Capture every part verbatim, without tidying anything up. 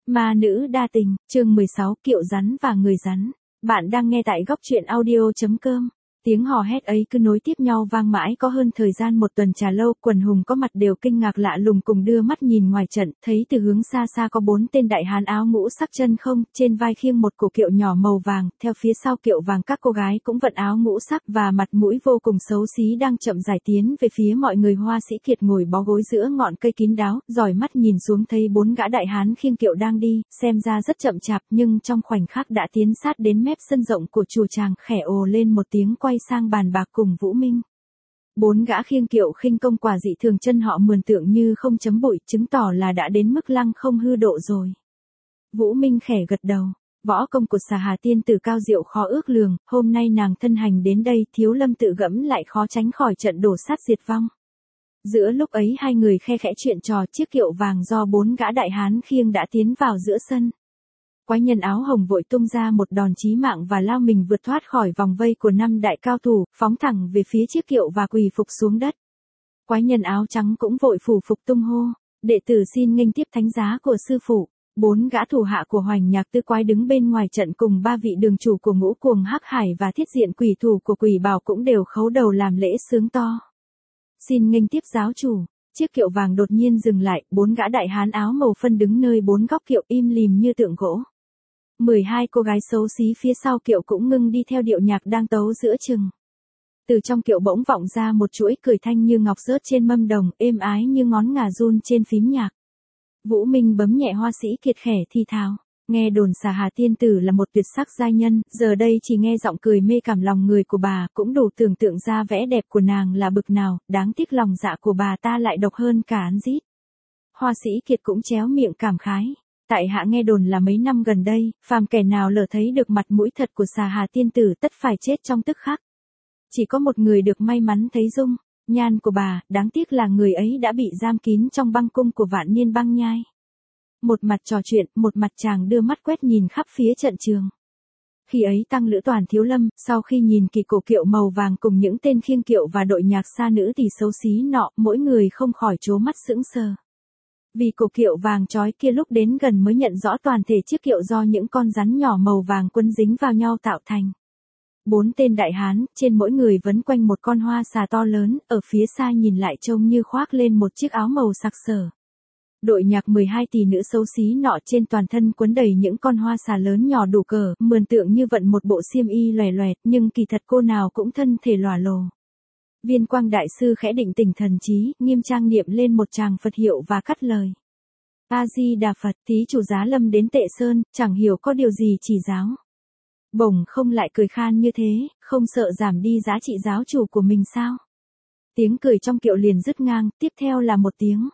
Ma nữ đa tình, chương mười sáu, kiệu rắn và người rắn. Bạn đang nghe tại góc truyện audio.com. Tiếng hò hét ấy cứ nối tiếp nhau vang mãi có hơn thời gian một tuần trà lâu, quần hùng có mặt đều kinh ngạc lạ lùng cùng đưa mắt nhìn ngoài trận, thấy từ hướng xa xa có bốn tên đại hán áo ngũ sắc chân không, trên vai khiêng một cổ kiệu nhỏ màu vàng, theo phía sau kiệu vàng các cô gái cũng vận áo ngũ sắc và mặt mũi vô cùng xấu xí đang chậm rãi tiến về phía mọi người. Hoa Sĩ Kiệt ngồi bó gối giữa ngọn cây kín đáo, dõi mắt nhìn xuống thấy bốn gã đại hán khiêng kiệu đang đi, xem ra rất chậm chạp nhưng trong khoảnh khắc đã tiến sát đến mép sân rộng của chùa Tràng, khẽ ồ lên một tiếng quay sang bàn bạc cùng Vũ Minh. Bốn gã khiêng kiệu khinh công quả dị thường, chân họ mườn tượng như không chấm bụi, chứng tỏ là đã đến mức lăng không hư độ rồi. Vũ Minh khẽ gật đầu, võ công của Xà Hà tiên tử cao diệu khó ước lường, hôm nay nàng thân hành đến đây, Thiếu Lâm tự gẫm lại khó tránh khỏi trận đổ sát diệt vong. Giữa lúc ấy hai người khe khẽ chuyện trò, chiếc kiệu vàng do bốn gã đại hán khiêng đã tiến vào giữa sân. Quái nhân áo hồng vội tung ra một đòn chí mạng và lao mình vượt thoát khỏi vòng vây của năm đại cao thủ, phóng thẳng về phía chiếc kiệu và quỳ phục xuống đất. Quái nhân áo trắng cũng vội phủ phục tung hô, đệ tử xin nghênh tiếp thánh giá của sư phụ. Bốn gã thủ hạ của Hoành Nhạc Tư Quái đứng bên ngoài trận cùng ba vị đường chủ của Ngũ Cuồng Hắc Hải và thiết diện quỷ thủ của Quỷ Bảo cũng đều khấu đầu làm lễ sướng to. Xin nghênh tiếp giáo chủ. Chiếc kiệu vàng đột nhiên dừng lại, bốn gã đại hán áo màu phân đứng nơi bốn góc kiệu im lìm như tượng gỗ. mười hai cô gái xấu xí phía sau kiệu cũng ngưng đi theo điệu nhạc đang tấu giữa chừng. Từ trong kiệu bỗng vọng ra một chuỗi cười thanh như ngọc rớt trên mâm đồng, êm ái như ngón ngà run trên phím nhạc. Vũ Minh bấm nhẹ Hoa Sĩ Kiệt khẽ thi thào, nghe đồn Xà Hà tiên tử là một tuyệt sắc giai nhân, giờ đây chỉ nghe giọng cười mê cảm lòng người của bà cũng đủ tưởng tượng ra vẻ đẹp của nàng là bực nào, đáng tiếc lòng dạ của bà ta lại độc hơn cả án giết. Hoa Sĩ Kiệt cũng chéo miệng cảm khái. Tại hạ nghe đồn là mấy năm gần đây, phàm kẻ nào lỡ thấy được mặt mũi thật của Xà Hà tiên tử tất phải chết trong tức khắc. Chỉ có một người được may mắn thấy dung nhan của bà, đáng tiếc là người ấy đã bị giam kín trong băng cung của Vạn Niên Băng Nhai. Một mặt trò chuyện, một mặt chàng đưa mắt quét nhìn khắp phía trận trường. Khi ấy tăng lữ toàn Thiếu Lâm, sau khi nhìn kỳ cổ kiệu màu vàng cùng những tên khiêng kiệu và đội nhạc xa nữ tỷ xấu xí nọ, mỗi người không khỏi trố mắt sững sờ. Vì cổ kiệu vàng chói kia lúc đến gần mới nhận rõ toàn thể chiếc kiệu do những con rắn nhỏ màu vàng quấn dính vào nhau tạo thành. Bốn tên đại hán, trên mỗi người vấn quanh một con hoa xà to lớn, ở phía xa nhìn lại trông như khoác lên một chiếc áo màu sặc sỡ. Đội nhạc mười hai tỷ nữ xấu xí nọ trên toàn thân quấn đầy những con hoa xà lớn nhỏ đủ cỡ, mườn tượng như vận một bộ xiêm y loè loẹt, nhưng kỳ thật cô nào cũng thân thể lòa lồ. Viên Quang đại sư khẽ định tình thần trí, nghiêm trang niệm lên một tràng Phật hiệu và cắt lời. A Di Đà Phật, thí chủ Giá Lâm đến Tệ Sơn, chẳng hiểu có điều gì chỉ giáo. Bổng không lại cười khan như thế, không sợ giảm đi giá trị giáo chủ của mình sao? Tiếng cười trong kiệu liền dứt ngang, tiếp theo là một tiếng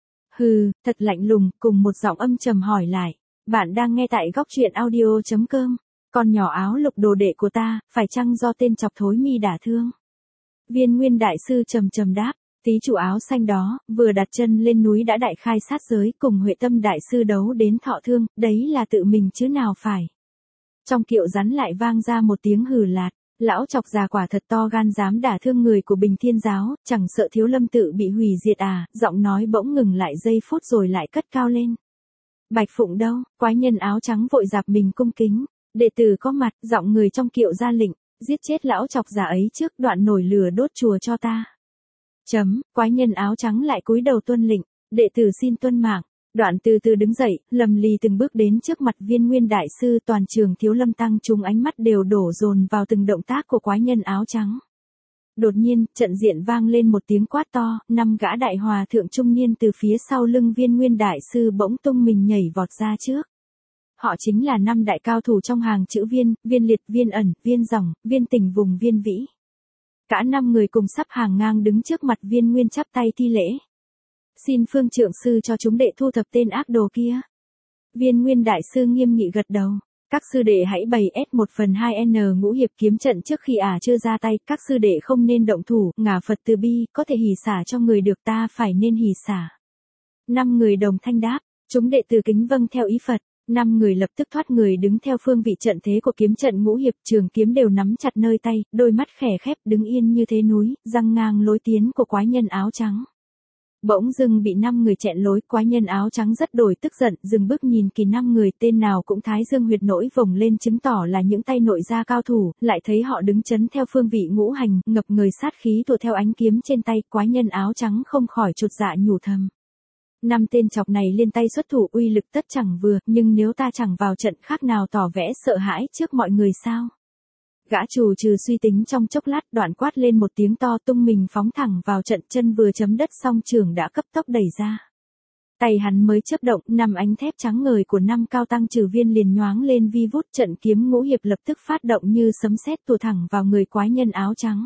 hừ, thật lạnh lùng, cùng một giọng âm trầm hỏi lại. Bạn đang nghe tại góc truyện audio.com. Con nhỏ áo lục đồ đệ của ta, phải chăng do tên chọc thối mi đả thương? Viên Nguyên đại sư trầm trầm đáp, tí chủ áo xanh đó, vừa đặt chân lên núi đã đại khai sát giới, cùng Huệ Tâm đại sư đấu đến thọ thương, đấy là tự mình chứ nào phải. Trong kiệu rắn lại vang ra một tiếng hừ lạt, lão chọc già quả thật to gan dám đả thương người của Bình Thiên giáo, chẳng sợ Thiếu Lâm tự bị hủy diệt à? Giọng nói bỗng ngừng lại giây phút rồi lại cất cao lên. Bạch Phụng đâu? Quái nhân áo trắng vội dạp mình cung kính, đệ tử có mặt, giọng người trong kiệu ra lệnh, giết chết lão chọc già ấy trước, đoạn nổi lửa đốt chùa cho ta. Chấm, quái nhân áo trắng lại cúi đầu tuân lệnh, đệ tử xin tuân mạng. Đoạn từ từ đứng dậy, lầm lì từng bước đến trước mặt Viên Nguyên đại sư. Toàn trường Thiếu Lâm tăng chúng ánh mắt đều đổ dồn vào từng động tác của quái nhân áo trắng. Đột nhiên, trận diện vang lên một tiếng quát to, năm gã đại hòa thượng trung niên từ phía sau lưng Viên Nguyên đại sư bỗng tung mình nhảy vọt ra trước. Họ chính là năm đại cao thủ trong hàng chữ Viên, Viên Liệt, Viên Ẩn, Viên Dòng, Viên Tình vùng Viên Vĩ. Cả năm người cùng sắp hàng ngang đứng trước mặt Viên Nguyên chắp tay thi lễ. Xin Phương Trượng sư cho chúng đệ thu thập tên ác đồ kia. Viên Nguyên đại sư nghiêm nghị gật đầu. Các sư đệ hãy bày S một phần hai N ngũ hiệp kiếm trận trước khi ả chưa ra tay. Các sư đệ không nên động thủ, ngả Phật từ bi, có thể hỉ xả cho người được, ta phải nên hỉ xả. Năm người đồng thanh đáp, chúng đệ tử kính vâng theo ý Phật. Năm người lập tức thoát người đứng theo phương vị trận thế của kiếm trận ngũ hiệp, trường kiếm đều nắm chặt nơi tay, đôi mắt khẽ khép đứng yên như thế núi, răng ngang lối tiến của quái nhân áo trắng. Bỗng dưng bị năm người chẹn lối, quái nhân áo trắng rất đổi tức giận, dừng bước nhìn kỳ năm người, tên nào cũng thái dương huyệt nổi vồng lên chứng tỏ là những tay nội gia cao thủ, lại thấy họ đứng chấn theo phương vị ngũ hành, ngập người sát khí tùa theo ánh kiếm trên tay, quái nhân áo trắng không khỏi chột dạ nhủ thầm. Năm tên chọc này liên tay xuất thủ uy lực tất chẳng vừa, nhưng nếu ta chẳng vào trận khác nào tỏ vẻ sợ hãi trước mọi người sao? Gã chủ trừ suy tính trong chốc lát, đoạn quát lên một tiếng to, tung mình phóng thẳng vào trận, chân vừa chấm đất xong trường đã cấp tốc đẩy ra. Tay hắn mới chớp động, năm ánh thép trắng ngời của năm cao tăng trừ viên liền nhoáng lên vi vút, trận kiếm ngũ hiệp lập tức phát động như sấm sét tùa thẳng vào người quái nhân áo trắng.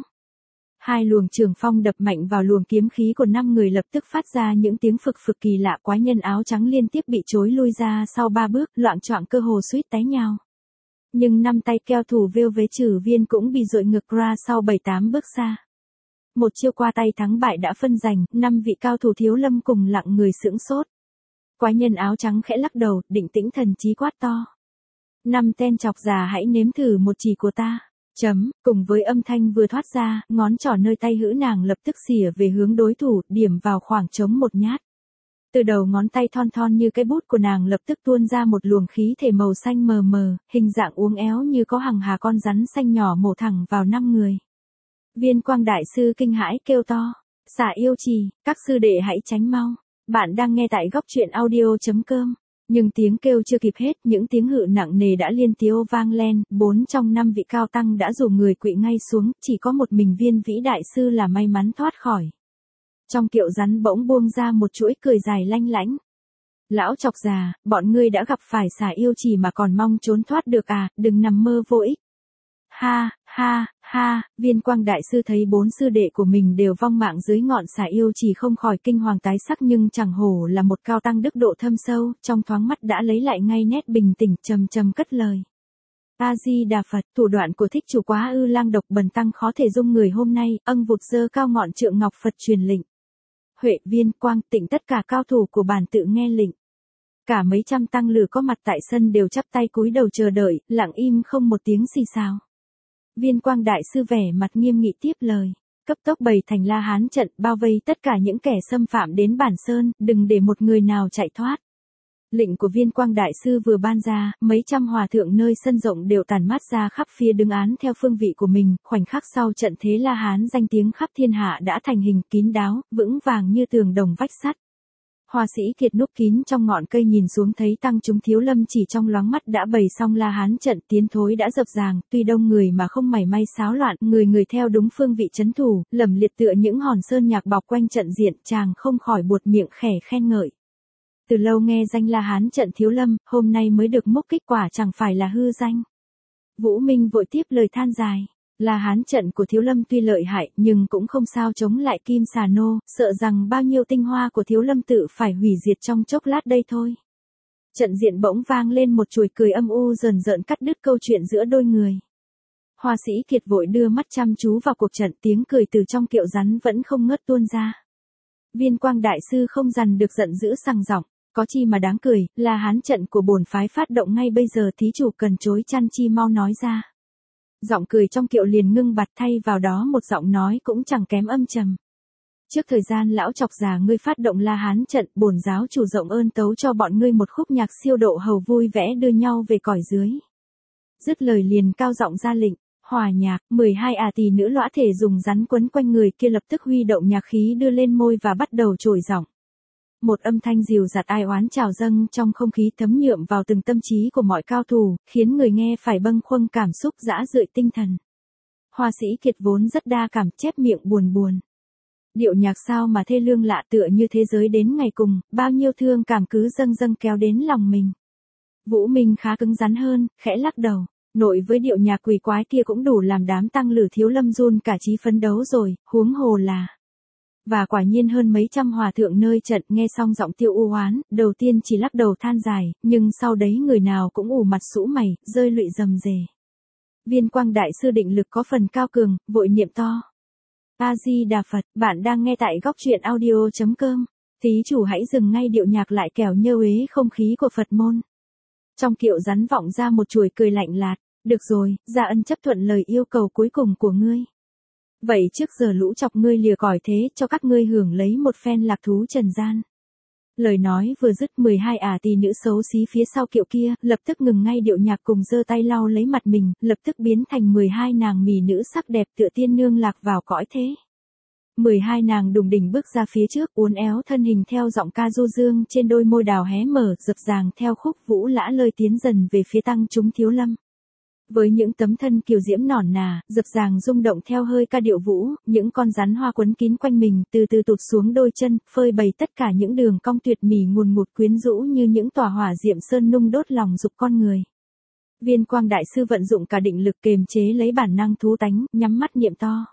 Hai luồng trường phong đập mạnh vào luồng kiếm khí của năm người lập tức phát ra những tiếng phực phực kỳ lạ, quái nhân áo trắng liên tiếp bị chối lui ra sau ba bước, loạng choạng cơ hồ suýt té nhào. Nhưng năm tay keo thủ vêu với trừ viên cũng bị dội ngược ra sau bảy tám bước xa. Một chiêu qua tay thắng bại đã phân giành, năm vị cao thủ Thiếu Lâm cùng lặng người sững sốt. Quái nhân áo trắng khẽ lắc đầu, định tĩnh thần trí quát to. Năm tên chọc già hãy nếm thử một chỉ của ta. Chấm, cùng với âm thanh vừa thoát ra, ngón trỏ nơi tay hữu nàng lập tức xỉa về hướng đối thủ, điểm vào khoảng trống một nhát. Từ đầu ngón tay thon thon như cái bút của nàng lập tức tuôn ra một luồng khí thể màu xanh mờ mờ, hình dạng uốn éo như có hằng hà con rắn xanh nhỏ mổ thẳng vào năm người. Viên Quang đại sư kinh hãi kêu to, xả yêu trì, các sư đệ hãy tránh mau. Bạn đang nghe tại góc truyện audio chấm com. Nhưng tiếng kêu chưa kịp hết, những tiếng hự nặng nề đã liên tiếu vang lên, bốn trong năm vị cao tăng đã rủ người quỵ ngay xuống, chỉ có một mình Viên Vĩ đại sư là may mắn thoát khỏi. Trong kiệu rắn bỗng buông ra một chuỗi cười dài lanh lảnh. Lão chọc già, bọn ngươi đã gặp phải xả yêu trì mà còn mong trốn thoát được à, đừng nằm mơ vô ích. Ha, ha, ha, Viên Quang đại sư thấy bốn sư đệ của mình đều vong mạng dưới ngọn xả yêu trì không khỏi kinh hoàng tái sắc, nhưng chẳng hổ là một cao tăng đức độ thâm sâu, trong thoáng mắt đã lấy lại ngay nét bình tĩnh, trầm trầm cất lời. A Di Đà Phật, thủ đoạn của thích chủ quá ư lang độc bần tăng khó thể dung người hôm nay, âng vụt giơ cao ngọn trượng ngọc Phật truyền lệnh. Huệ, Viên Quang, Tịnh tất cả cao thủ của bản tự nghe lệnh. Cả mấy trăm tăng lữ có mặt tại sân đều chắp tay cúi đầu chờ đợi, lặng im không một tiếng xì xào. Viên Quang đại sư vẻ mặt nghiêm nghị tiếp lời, cấp tốc bày thành La Hán trận, bao vây tất cả những kẻ xâm phạm đến bản sơn, đừng để một người nào chạy thoát. Lệnh của Viên Quang đại sư vừa ban ra, mấy trăm hòa thượng nơi sân rộng đều tản mát ra khắp phía đứng án theo phương vị của mình, khoảnh khắc sau trận thế La Hán danh tiếng khắp thiên hạ đã thành hình kín đáo, vững vàng như tường đồng vách sắt. Hoa sĩ Kiệt núp kín trong ngọn cây nhìn xuống thấy tăng chúng Thiếu Lâm chỉ trong loáng mắt đã bày xong La Hán trận, tiến thối đã dập dàng, tuy đông người mà không mảy may xáo loạn, người người theo đúng phương vị trấn thủ, lầm liệt tựa những hòn sơn nhạc bọc quanh trận diện, chàng không khỏi buột miệng khẽ khen ngợi. Từ lâu nghe danh La Hán trận Thiếu Lâm, hôm nay mới được mốc kích quả chẳng phải là hư danh. Vũ Minh vội tiếp lời than dài. La Hán trận của Thiếu Lâm tuy lợi hại nhưng cũng không sao chống lại Kim Xà Nô, sợ rằng bao nhiêu tinh hoa của Thiếu Lâm tự phải hủy diệt trong chốc lát đây thôi. Trận diện bỗng vang lên một chuỗi cười âm u rờn rợn cắt đứt câu chuyện giữa đôi người. Hoa sĩ Kiệt vội đưa mắt chăm chú vào cuộc trận, tiếng cười từ trong kiệu rắn vẫn không ngớt tuôn ra. Viên Quang đại sư không dằn được giận dữ sằng giọng, có chi mà đáng cười, La Hán trận của bổn phái phát động ngay bây giờ, thí chủ cần chối chăn chi mau nói ra. Giọng cười trong kiệu liền ngưng bặt, thay vào đó một giọng nói cũng chẳng kém âm trầm. Trước thời gian lão chọc già ngươi phát động La Hán trận, bổn giáo chủ rộng ơn tấu cho bọn ngươi một khúc nhạc siêu độ hầu vui vẻ đưa nhau về cõi dưới. Dứt lời liền cao giọng ra lệnh, hòa nhạc, mười hai ả tỳ nữ lõa thể dùng rắn quấn quanh người kia lập tức huy động nhạc khí đưa lên môi và bắt đầu trổi giọng. Một âm thanh dịu dạt ai oán trào dâng trong không khí, thấm nhuộm vào từng tâm trí của mọi cao thủ, khiến người nghe phải bâng khuâng cảm xúc, dã rượi tinh thần. Hoa sĩ Kiệt vốn rất đa cảm, chép miệng buồn buồn. Điệu nhạc sao mà thê lương lạ, tựa như thế giới đến ngày cùng, bao nhiêu thương cảm cứ dâng dâng kéo đến lòng mình. Vũ Minh khá cứng rắn hơn, khẽ lắc đầu. Nội với điệu nhạc quỷ quái kia cũng đủ làm đám tăng lữ Thiếu Lâm run cả trí phấn đấu rồi, huống hồ là. Và quả nhiên hơn mấy trăm hòa thượng nơi trận nghe xong giọng Tiêu U Hoán, đầu tiên chỉ lắc đầu than dài, nhưng sau đấy người nào cũng ủ mặt sũ mày, rơi lụy rầm rề. Viên Quang đại sư định lực có phần cao cường, vội niệm to. A Di Đà Phật, bạn đang nghe tại góc truyện audio chấm com. Thí chủ hãy dừng ngay điệu nhạc lại kẻo nhơ uế không khí của Phật môn. Trong kiệu rắn vọng ra một chuỗi cười lạnh lạt. Được rồi, Gia Ân chấp thuận lời yêu cầu cuối cùng của ngươi. Vậy trước giờ lũ chọc ngươi lìa còi thế cho các ngươi hưởng lấy một phen lạc thú trần gian. Lời nói vừa dứt mười hai ả tỳ nữ xấu xí phía sau kiệu kia, lập tức ngừng ngay điệu nhạc cùng giơ tay lau lấy mặt mình, lập tức biến thành mười hai nàng mỳ nữ sắc đẹp tựa tiên nương lạc vào cõi thế. mười hai nàng đùng đỉnh bước ra phía trước, uốn éo thân hình theo giọng ca du dương trên đôi môi đào hé mở, dập dàng theo khúc vũ lã lơi tiến dần về phía tăng chúng Thiếu Lâm. Với những tấm thân kiều diễm nõn nà, dập dàng rung động theo hơi ca điệu vũ, những con rắn hoa quấn kín quanh mình từ từ tụt xuống đôi chân, phơi bày tất cả những đường cong tuyệt mỹ ngùn ngụt quyến rũ như những tòa hỏa diệm sơn nung đốt lòng dục con người. Viên Quang Đại Sư vận dụng cả định lực kềm chế lấy bản năng thú tánh, nhắm mắt niệm to.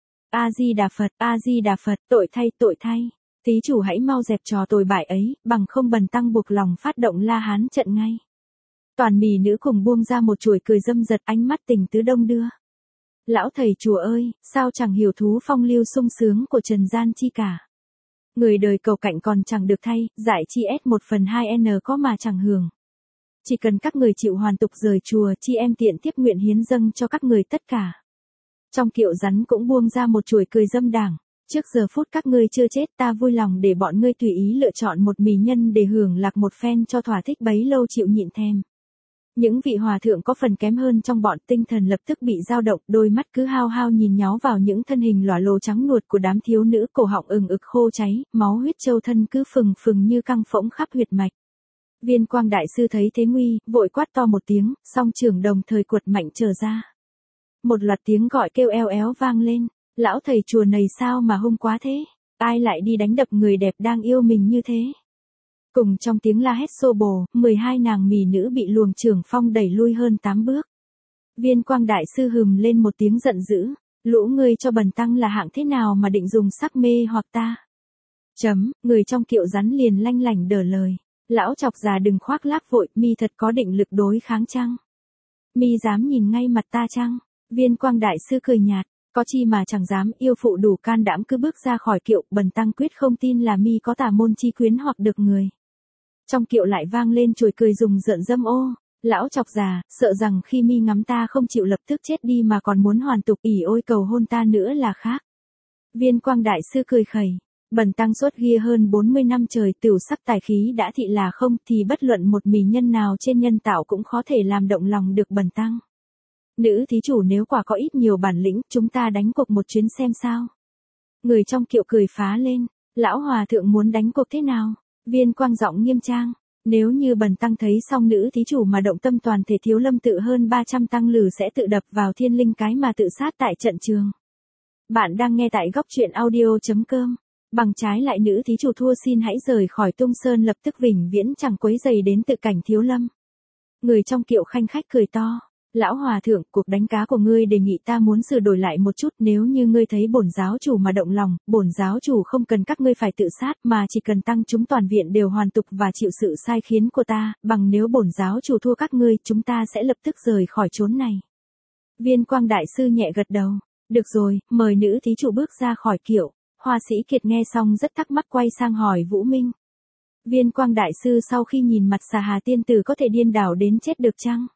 A Di Đà Phật, A Di Đà Phật, tội thay, tội thay. Thí chủ hãy mau dẹp trò tồi bại ấy, bằng không bần tăng buộc lòng phát động La Hán trận ngay. Toàn mỳ nữ cùng buông ra một chuỗi cười dâm dật, ánh mắt tình tứ đông đưa. Lão thầy chùa ơi, sao chẳng hiểu thú phong lưu sung sướng của trần gian chi cả. Người đời cầu cạnh còn chẳng được thay, giải chi S một phần hai N có mà chẳng hưởng. Chỉ cần các người chịu hoàn tục rời chùa, chi em tiện tiếp nguyện hiến dâng cho các người tất cả. Trong kiệu rắn cũng buông ra một chuỗi cười dâm đảng. Trước giờ phút các ngươi chưa chết, ta vui lòng để bọn ngươi tùy ý lựa chọn một mỳ nhân để hưởng lạc một phen cho thỏa thích bấy lâu chịu nhịn thèm. Những vị hòa thượng có phần kém hơn trong bọn, tinh thần lập tức bị dao động, đôi mắt cứ hao hao nhìn nhó vào những thân hình lòa lồ trắng nuột của đám thiếu nữ, cổ họng ừng ực khô cháy, máu huyết châu thân cứ phừng phừng như căng phỗng khắp huyệt mạch. Viên Quang Đại Sư thấy thế nguy, vội quát to một tiếng, song trưởng đồng thời quật mạnh trở ra. Một loạt tiếng gọi kêu eo éo vang lên, lão thầy chùa này sao mà hung quá thế, ai lại đi đánh đập người đẹp đang yêu mình như thế. Cùng trong tiếng la hét xô bồ, mười hai nàng mỳ nữ bị luồng trưởng phong đẩy lui hơn tám bước. Viên Quang Đại Sư hừm lên một tiếng giận dữ, lũ ngươi cho bần tăng là hạng thế nào mà định dùng sắc mê hoặc ta. Chấm, người trong kiệu rắn liền lanh lảnh đờ lời, lão chọc già đừng khoác lác vội, mi thật có định lực đối kháng chăng? Mi dám nhìn ngay mặt ta chăng? Viên Quang Đại Sư cười nhạt, có chi mà chẳng dám, yêu phụ đủ can đảm cứ bước ra khỏi kiệu, bần tăng quyết không tin là mi có tà môn chi quyến hoặc được người. Trong kiệu lại vang lên chồi cười dùng rợn dâm ô, lão chọc già, sợ rằng khi mi ngắm ta không chịu lập tức chết đi mà còn muốn hoàn tục ỉ ôi cầu hôn ta nữa là khác. Viên Quang Đại Sư cười khẩy, bần tăng suốt ghi hơn bốn mươi năm trời tửu sắc tài khí đã thị là không thì bất luận một mỳ nhân nào trên nhân tạo cũng khó thể làm động lòng được bần tăng. Nữ thí chủ nếu quả có ít nhiều bản lĩnh, chúng ta đánh cuộc một chuyến xem sao. Người trong kiệu cười phá lên, lão hòa thượng muốn đánh cuộc thế nào? Viên Quang giọng nghiêm trang, nếu như bần tăng thấy xong nữ thí chủ mà động tâm, toàn thể Thiếu Lâm tự hơn ba trăm tăng lử sẽ tự đập vào thiên linh cái mà tự sát tại trận trường. Bạn đang nghe tại góc truyện audio chấm com. Bằng trái lại nữ thí chủ thua xin hãy rời khỏi Tung Sơn lập tức vĩnh viễn chẳng quấy dày đến tự cảnh Thiếu Lâm. Người trong kiệu khanh khách cười to. Lão hòa thượng, cuộc đánh cá của ngươi đề nghị ta muốn sửa đổi lại một chút, nếu như ngươi thấy bổn giáo chủ mà động lòng, bổn giáo chủ không cần các ngươi phải tự sát mà chỉ cần tăng chúng toàn viện đều hoàn tục và chịu sự sai khiến của ta, bằng nếu bổn giáo chủ thua các ngươi, chúng ta sẽ lập tức rời khỏi chốn này. Viên Quang Đại Sư nhẹ gật đầu, được rồi, mời nữ thí chủ bước ra khỏi kiệu. Hoa Sĩ Kiệt nghe xong rất thắc mắc quay sang hỏi Vũ Minh. Viên Quang Đại Sư sau khi nhìn mặt Xà Hà tiên tử có thể điên đảo đến chết được chăng?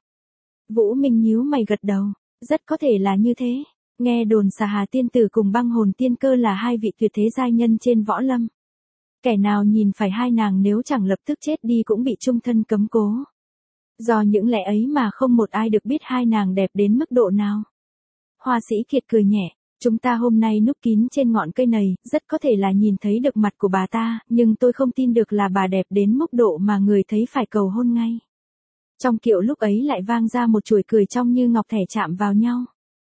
Vũ Minh nhíu mày gật đầu, rất có thể là như thế. Nghe đồn Xà Hà tiên tử cùng Băng Hồn tiên cơ là hai vị tuyệt thế giai nhân trên võ lâm. Kẻ nào nhìn phải hai nàng nếu chẳng lập tức chết đi cũng bị chung thân cấm cố. Do những lẽ ấy mà không một ai được biết hai nàng đẹp đến mức độ nào. Hoa Sĩ Kiệt cười nhẹ, chúng ta hôm nay núp kín trên ngọn cây này, rất có thể là nhìn thấy được mặt của bà ta, nhưng tôi không tin được là bà đẹp đến mức độ mà người thấy phải cầu hôn ngay. Trong kiệu lúc ấy lại vang ra một chuỗi cười trong như ngọc thẻ chạm vào nhau.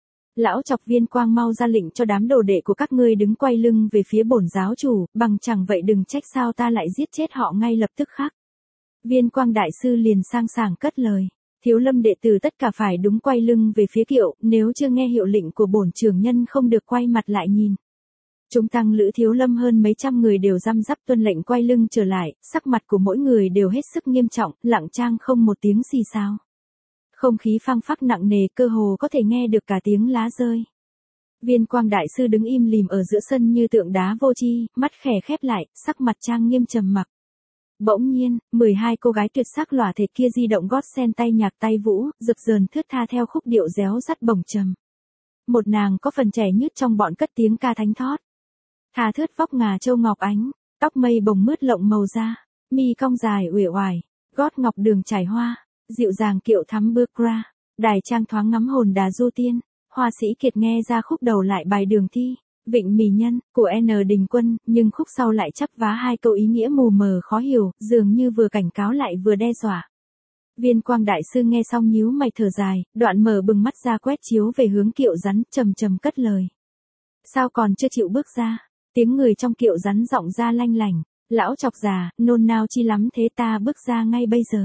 Lão chọc Viên Quang mau ra lệnh cho đám đồ đệ của các ngươi đứng quay lưng về phía bổn giáo chủ, bằng chẳng vậy đừng trách sao ta lại giết chết họ ngay lập tức khắc. Viên Quang Đại Sư liền sang sảng cất lời, Thiếu Lâm đệ tử tất cả phải đúng quay lưng về phía kiệu, nếu chưa nghe hiệu lệnh của bổn trưởng nhân không được quay mặt lại nhìn. Chúng tăng lữ Thiếu Lâm hơn mấy trăm người đều răm rắp tuân lệnh quay lưng trở lại, sắc mặt của mỗi người đều hết sức nghiêm trọng, lặng trang không một tiếng xì xào. Không khí phang phắc nặng nề, cơ hồ có thể nghe được cả tiếng lá rơi. Viên Quang Đại Sư đứng im lìm ở giữa sân như tượng đá vô tri, mắt khẽ khép lại, sắc mặt trang nghiêm trầm mặc. Bỗng nhiên, mười hai cô gái tuyệt sắc lòa thệt kia di động gót sen tay nhạc tay vũ, rực rờn thướt tha theo khúc điệu réo rắt bổng trầm. Một nàng có phần trẻ nhất trong bọn cất tiếng ca thánh thót. Tha thướt vóc ngà châu ngọc ánh, tóc mây bồng mướt lộng màu da, mi cong dài uể oải, gót ngọc đường trải hoa, dịu dàng kiệu thắm bước ra, đài trang thoáng ngắm hồn đà du tiên. Hoa sĩ Kiệt nghe ra khúc đầu lại bài Đường Thi, Vịnh Mỹ Nhân của N. Đình Quân, nhưng khúc sau lại chắp vá hai câu ý nghĩa mù mờ khó hiểu, dường như vừa cảnh cáo lại vừa đe dọa. Viên Quang đại sư nghe xong nhíu mày thở dài, đoạn mở bừng mắt ra quét chiếu về hướng kiệu rắn, trầm trầm cất lời. Sao còn chưa chịu bước ra? Tiếng người trong kiệu rắn giọng ra lanh lảnh, lão chọc già, nôn nao chi lắm thế ta bước ra ngay bây giờ.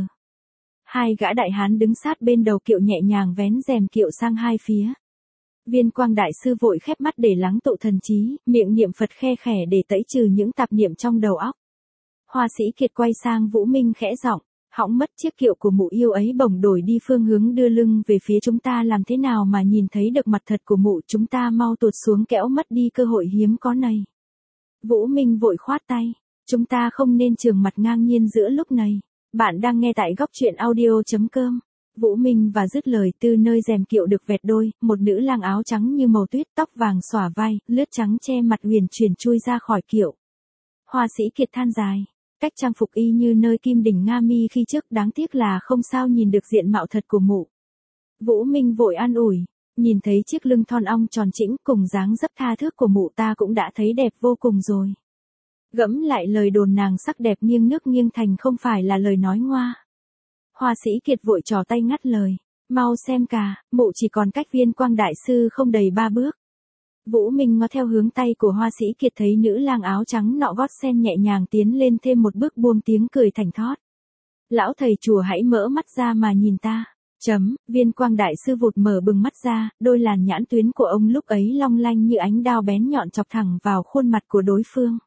Hai gã đại hán đứng sát bên đầu kiệu nhẹ nhàng vén rèm kiệu sang hai phía. Viên Quang đại sư vội khép mắt để lắng tụ thần trí, miệng niệm Phật khe khẽ để tẩy trừ những tạp niệm trong đầu óc. Hoa sĩ Kiệt quay sang Vũ Minh khẽ giọng, hỏng mất chiếc kiệu của mụ yêu ấy bỗng đổi đi phương hướng đưa lưng về phía chúng ta, làm thế nào mà nhìn thấy được mặt thật của mụ, chúng ta mau tuột xuống kẻo mất đi cơ hội hiếm có này. Vũ Minh vội khoát tay, chúng ta không nên trường mặt ngang nhiên giữa lúc này. Bạn đang nghe tại góc truyện audio chấm com. Vũ Minh và dứt lời, từ nơi rèm kiệu được vẹt đôi, một nữ lang áo trắng như màu tuyết, tóc vàng xõa vai, lướt trắng che mặt huyền chuyển chui ra khỏi kiệu. Hoa sĩ Kiệt than dài, cách trang phục y như nơi Kim Đỉnh Nga Mi khi trước, đáng tiếc là không sao nhìn được diện mạo thật của mụ. Vũ Minh vội an ủi, nhìn thấy chiếc lưng thon ong tròn trĩnh cùng dáng dấp tha thước của mụ ta cũng đã thấy đẹp vô cùng rồi. Gẫm lại lời đồn nàng sắc đẹp nghiêng nước nghiêng thành không phải là lời nói ngoa. Hoa sĩ Kiệt vội trò tay ngắt lời, mau xem cả, mụ chỉ còn cách Viên Quang đại sư không đầy ba bước. Vũ Minh ngó theo hướng tay của Hoa sĩ Kiệt, thấy nữ lang áo trắng nọ gót sen nhẹ nhàng tiến lên thêm một bước, buông tiếng cười thảnh thót. Lão thầy chùa hãy mở mắt ra mà nhìn ta. Chấm, Viên Quang đại sư vụt mở bừng mắt ra, đôi làn nhãn tuyến của ông lúc ấy long lanh như ánh đao bén nhọn chọc thẳng vào khuôn mặt của đối phương.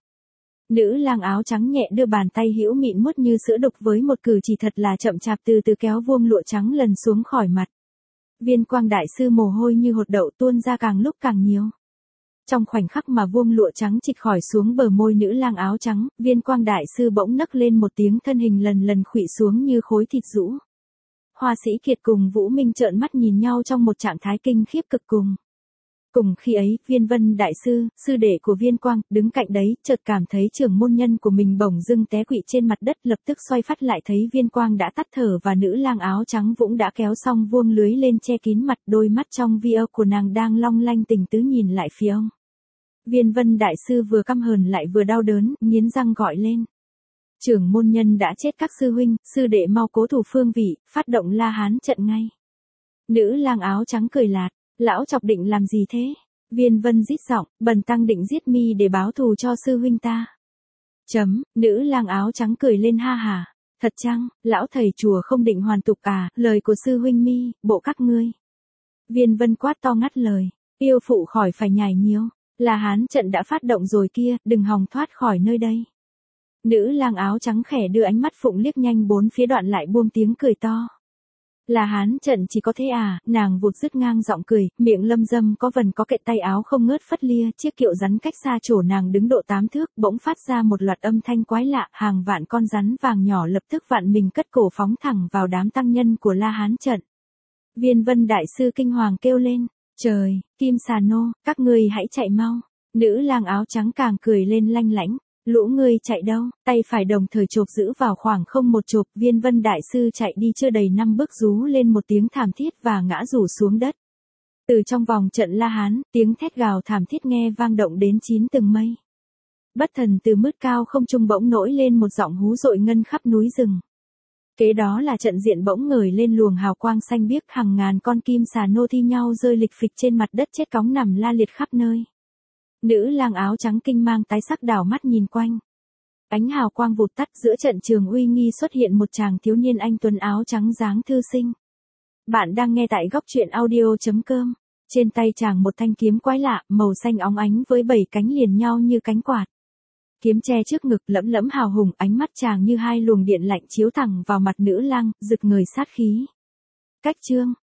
Nữ lang áo trắng nhẹ đưa bàn tay hữu mịn muốt như sữa đục với một cử chỉ thật là chậm chạp từ từ kéo vuông lụa trắng lần xuống khỏi mặt. Viên Quang đại sư mồ hôi như hột đậu tuôn ra càng lúc càng nhiều. Trong khoảnh khắc mà vuông lụa trắng chịch khỏi xuống bờ môi nữ lang áo trắng, Viên Quang đại sư bỗng nấc lên một tiếng, thân hình lần lần khuỵu xuống như khối thịt rũ. Hoa sĩ Kiệt cùng Vũ Minh trợn mắt nhìn nhau trong một trạng thái kinh khiếp cực cùng. Cùng khi ấy, Viên Vân đại sư, sư đệ của Viên Quang, đứng cạnh đấy, chợt cảm thấy trưởng môn nhân của mình bỗng dưng té quỵ trên mặt đất, lập tức xoay phát lại thấy Viên Quang đã tắt thở và nữ lang áo trắng vũng đã kéo xong vuông lưới lên che kín mặt, đôi mắt trong vi ơ của nàng đang long lanh tình tứ nhìn lại phía ông. Viên Vân đại sư vừa căm hờn lại vừa đau đớn, nghiến răng gọi lên. Trưởng môn nhân đã chết, các sư huynh, sư đệ mau cố thủ phương vị, phát động La Hán trận ngay. Nữ lang áo trắng cười lạt, lão chọc định làm gì thế? Viên Vân rít giọng, bần tăng định giết mi để báo thù cho sư huynh ta. Chấm, nữ lang áo trắng cười lên ha hả. Thật chăng, lão thầy chùa không định hoàn tục à, lời của sư huynh mi, bộ các ngươi. Viên Vân quát to ngắt lời, yêu phụ khỏi phải nhải nhiều, La Hán trận đã phát động rồi kia, đừng hòng thoát khỏi nơi đây. Nữ lang áo trắng khẽ đưa ánh mắt phụng liếc nhanh bốn phía, đoạn lại buông tiếng cười to. La Hán trận chỉ có thế à? Nàng vụt dứt ngang giọng cười, miệng lâm dâm có vần có kệ, tay áo không ngớt phất lia, chiếc kiệu rắn cách xa chỗ nàng đứng độ tám thước, bỗng phát ra một loạt âm thanh quái lạ, hàng vạn con rắn vàng nhỏ lập tức vạn mình cất cổ phóng thẳng vào đám tăng nhân của La Hán trận. Viên Vân đại sư kinh hoàng kêu lên, trời, Kim Xà Nô, các ngươi hãy chạy mau. Nữ lang áo trắng càng cười lên lanh lảnh. Lũ ngươi chạy đâu? Tay phải đồng thời chộp giữ vào khoảng không một chộp, Viên Vân đại sư chạy đi chưa đầy năm bước rú lên một tiếng thảm thiết và ngã rủ xuống đất. Từ trong vòng trận La Hán, tiếng thét gào thảm thiết nghe vang động đến chín tầng mây. Bất thần từ mứt cao không trung bỗng nổi lên một giọng hú dội ngân khắp núi rừng. Kế đó là trận diện bỗng ngời lên luồng hào quang xanh biếc, hàng ngàn con kim xà nô thi nhau rơi lịch phịch trên mặt đất chết cóng nằm la liệt khắp nơi. Nữ lang áo trắng kinh mang tái sắc đảo mắt nhìn quanh. Ánh hào quang vụt tắt, giữa trận trường uy nghi xuất hiện một chàng thiếu niên anh tuấn áo trắng dáng thư sinh. Bạn đang nghe tại góc truyện audio chấm com. Trên tay chàng một thanh kiếm quái lạ, màu xanh óng ánh với bảy cánh liền nhau như cánh quạt. Kiếm che trước ngực lẫm lẫm hào hùng, ánh mắt chàng như hai luồng điện lạnh chiếu thẳng vào mặt nữ lang, rực ngời sát khí. Cách chương